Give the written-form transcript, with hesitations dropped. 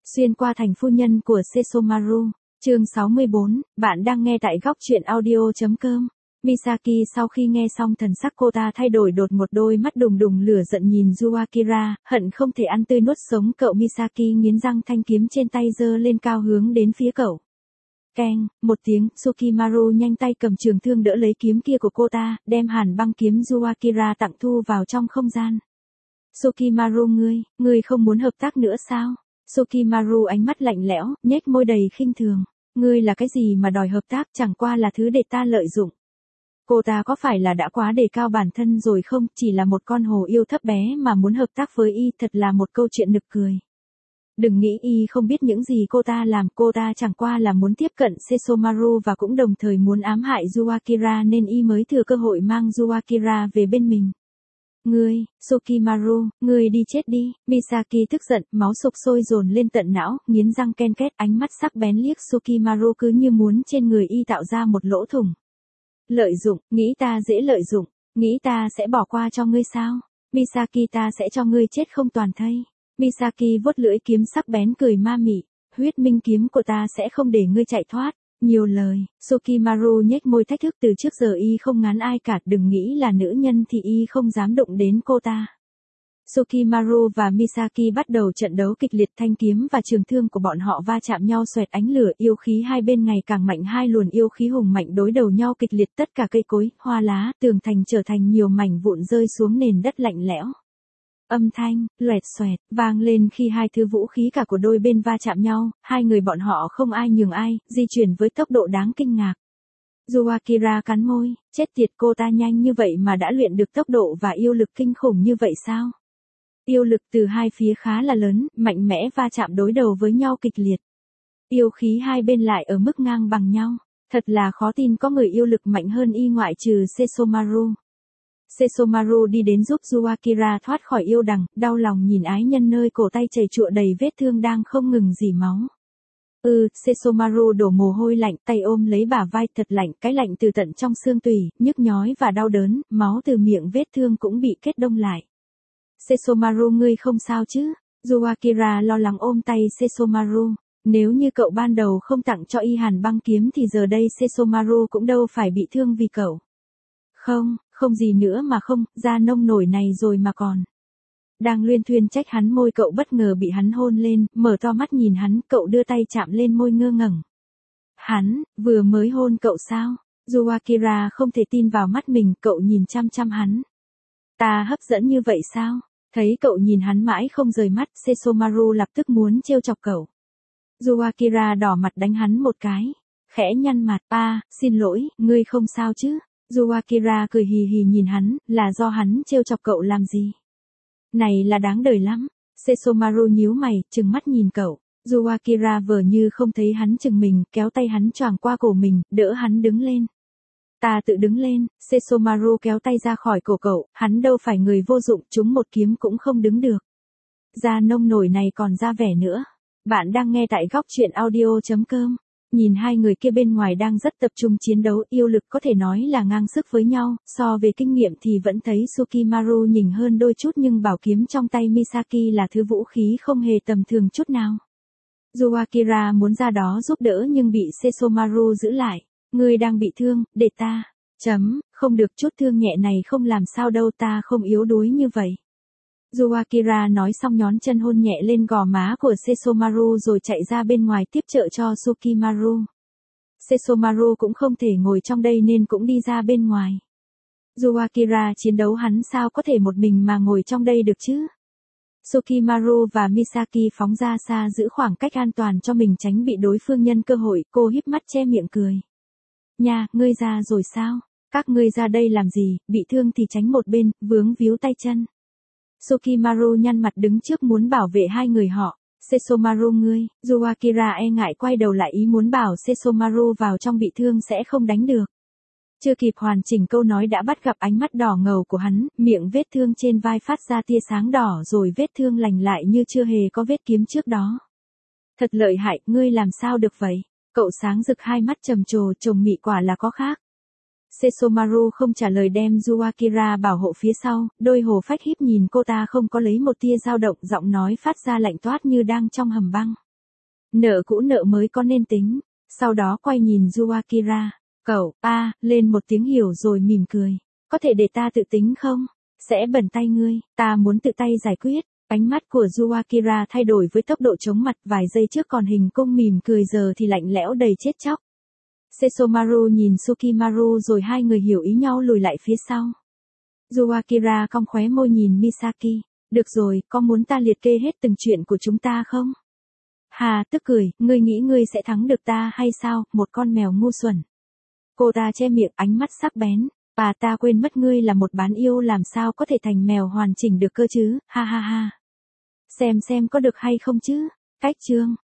Xuyên qua thành phu nhân của Sesomaru, chương 64, bạn đang nghe tại góc truyện audio.com. Misaki sau khi nghe xong thần sắc cô ta thay đổi đột một, đôi mắt đùng đùng lửa giận nhìn Yuakira, hận không thể ăn tươi nuốt sống cậu. Misaki nghiến răng, thanh kiếm trên tay giơ lên cao hướng đến phía cậu. Keng, một tiếng, Sukimaru nhanh tay cầm trường thương đỡ lấy kiếm kia của cô ta, đem hàn băng kiếm Yuakira tặng thu vào trong không gian. Sukimaru, ngươi không muốn hợp tác nữa sao? Sukimaru ánh mắt lạnh lẽo, nhếch môi đầy khinh thường. Ngươi là cái gì mà đòi hợp tác, chẳng qua là thứ để ta lợi dụng. Cô ta có phải là đã quá đề cao bản thân rồi không, chỉ là một con hồ yêu thấp bé mà muốn hợp tác với y, thật là một câu chuyện nực cười. Đừng nghĩ y không biết những gì cô ta làm, cô ta chẳng qua là muốn tiếp cận Sesomaru và cũng đồng thời muốn ám hại Yuakira nên y mới thừa cơ hội mang Yuakira về bên mình. Ngươi, Sukimaru, ngươi đi chết đi. Misaki tức giận, máu sục sôi dồn lên tận não, nghiến răng ken két, ánh mắt sắc bén liếc Sukimaru cứ như muốn trên người y tạo ra một lỗ thủng. Lợi dụng, nghĩ ta dễ lợi dụng, nghĩ ta sẽ bỏ qua cho ngươi sao? Misaki, ta sẽ cho ngươi chết không toàn thây. Misaki vuốt lưỡi kiếm sắc bén cười ma mị, huyết minh kiếm của ta sẽ không để ngươi chạy thoát. Nhiều lời, Sukimaru nhếch môi thách thức, từ trước giờ y không ngán ai cả, đừng nghĩ là nữ nhân thì y không dám đụng đến cô ta. Sukimaru và Misaki bắt đầu trận đấu kịch liệt, thanh kiếm và trường thương của bọn họ va chạm nhau xoẹt ánh lửa, yêu khí hai bên ngày càng mạnh, hai luồng yêu khí hùng mạnh đối đầu nhau kịch liệt, tất cả cây cối, hoa lá, tường thành trở thành nhiều mảnh vụn rơi xuống nền đất lạnh lẽo. Âm thanh, loẹt xoẹt, vang lên khi hai thứ vũ khí cả của đôi bên va chạm nhau, hai người bọn họ không ai nhường ai, di chuyển với tốc độ đáng kinh ngạc. Yuakira cắn môi, chết tiệt, cô ta nhanh như vậy mà đã luyện được tốc độ và yêu lực kinh khủng như vậy sao? Yêu lực từ hai phía khá là lớn, mạnh mẽ va chạm đối đầu với nhau kịch liệt. Yêu khí hai bên lại ở mức ngang bằng nhau, thật là khó tin có người yêu lực mạnh hơn y ngoại trừ Sesomaru. Sesomaru đi đến giúp Yuakira thoát khỏi yêu đằng, đau lòng nhìn ái nhân nơi cổ tay chảy chụa đầy vết thương đang không ngừng rỉ máu. Sesomaru đổ mồ hôi lạnh, tay ôm lấy bả vai, thật lạnh, cái lạnh từ tận trong xương tủy, nhức nhói và đau đớn, máu từ miệng vết thương cũng bị kết đông lại. Sesomaru, ngươi không sao chứ? Yuakira lo lắng ôm tay Sesomaru. Nếu như cậu ban đầu không tặng cho y hàn băng kiếm thì giờ đây Sesomaru cũng đâu phải bị thương vì cậu. Không gì nữa mà không, da nông nổi này rồi mà còn. Đang luyên thuyên trách hắn, môi cậu bất ngờ bị hắn hôn lên, mở to mắt nhìn hắn, cậu đưa tay chạm lên môi ngơ ngẩn. Hắn, vừa mới hôn cậu sao? Yuakira không thể tin vào mắt mình, cậu nhìn chăm chăm hắn. Ta hấp dẫn như vậy sao? Thấy cậu nhìn hắn mãi không rời mắt, Sesomaru lập tức muốn trêu chọc cậu. Yuakira đỏ mặt đánh hắn một cái, khẽ nhăn mặt, xin lỗi, ngươi không sao chứ? Yuakira cười hì hì nhìn hắn, là do hắn trêu chọc cậu làm gì? Này là đáng đời lắm. Sesomaru nhíu mày, trừng mắt nhìn cậu. Yuakira vờ như không thấy hắn chừng mình, kéo tay hắn choàng qua cổ mình, đỡ hắn đứng lên. Ta tự đứng lên. Sesomaru kéo tay ra khỏi cổ cậu, hắn đâu phải người vô dụng, chúng một kiếm cũng không đứng được. Da nông nổi này còn ra vẻ nữa. Bạn đang nghe tại góc truyện audio.com. Nhìn hai người kia bên ngoài đang rất tập trung chiến đấu, yêu lực có thể nói là ngang sức với nhau, so về kinh nghiệm thì vẫn thấy Sukimaru nhỉnh hơn đôi chút, nhưng bảo kiếm trong tay Misaki là thứ vũ khí không hề tầm thường chút nào. Yuakira muốn ra đó giúp đỡ nhưng bị Sesomaru giữ lại. Ngươi đang bị thương, để ta. Không được, chút thương nhẹ này không làm sao đâu, ta không yếu đuối như vậy. Yuakira nói xong nhón chân hôn nhẹ lên gò má của Sesomaru rồi chạy ra bên ngoài tiếp trợ cho Sukimaru. Sesomaru cũng không thể ngồi trong đây nên cũng đi ra bên ngoài. Yuakira chiến đấu, hắn sao có thể một mình mà ngồi trong đây được chứ? Sukimaru và Misaki phóng ra xa giữ khoảng cách an toàn cho mình tránh bị đối phương nhân cơ hội, cô híp mắt che miệng cười. Nha, ngươi ra rồi sao? Các ngươi ra đây làm gì, bị thương thì tránh một bên, vướng víu tay chân. Sukimaru nhăn mặt đứng trước muốn bảo vệ hai người họ. Sesomaru, Yuakira e ngại quay đầu lại, ý muốn bảo Sesomaru vào trong, bị thương sẽ không đánh được. Chưa kịp hoàn chỉnh câu nói đã bắt gặp ánh mắt đỏ ngầu của hắn, miệng vết thương trên vai phát ra tia sáng đỏ rồi vết thương lành lại như chưa hề có vết kiếm trước đó. Thật lợi hại, ngươi làm sao được vậy? Cậu sáng rực hai mắt trầm trồ, chồng mị quả là có khác. Sesomaru không trả lời, đem Yuakira bảo hộ phía sau, đôi hồ phách híp nhìn cô ta không có lấy một tia dao động, giọng nói phát ra lạnh toát như đang trong hầm băng. Nợ cũ nợ mới có nên tính. Sau đó quay nhìn Yuakira. Cậu, lên một tiếng hiểu rồi mỉm cười. Có thể để ta tự tính không? Sẽ bẩn tay ngươi, ta muốn tự tay giải quyết. Ánh mắt của Yuakira thay đổi với tốc độ chóng mặt, vài giây trước còn hình cung mỉm cười giờ thì lạnh lẽo đầy chết chóc. Sesomaru nhìn Sukimaru rồi hai người hiểu ý nhau lùi lại phía sau. Yuakira cong khóe môi nhìn Misaki. Được rồi, có muốn ta liệt kê hết từng chuyện của chúng ta không? Hà tức cười, ngươi nghĩ ngươi sẽ thắng được ta hay sao, một con mèo ngu xuẩn. Cô ta che miệng, ánh mắt sắc bén. Bà ta quên mất ngươi là một bán yêu, làm sao có thể thành mèo hoàn chỉnh được cơ chứ, ha ha ha. Xem có được hay không chứ. Cách chương.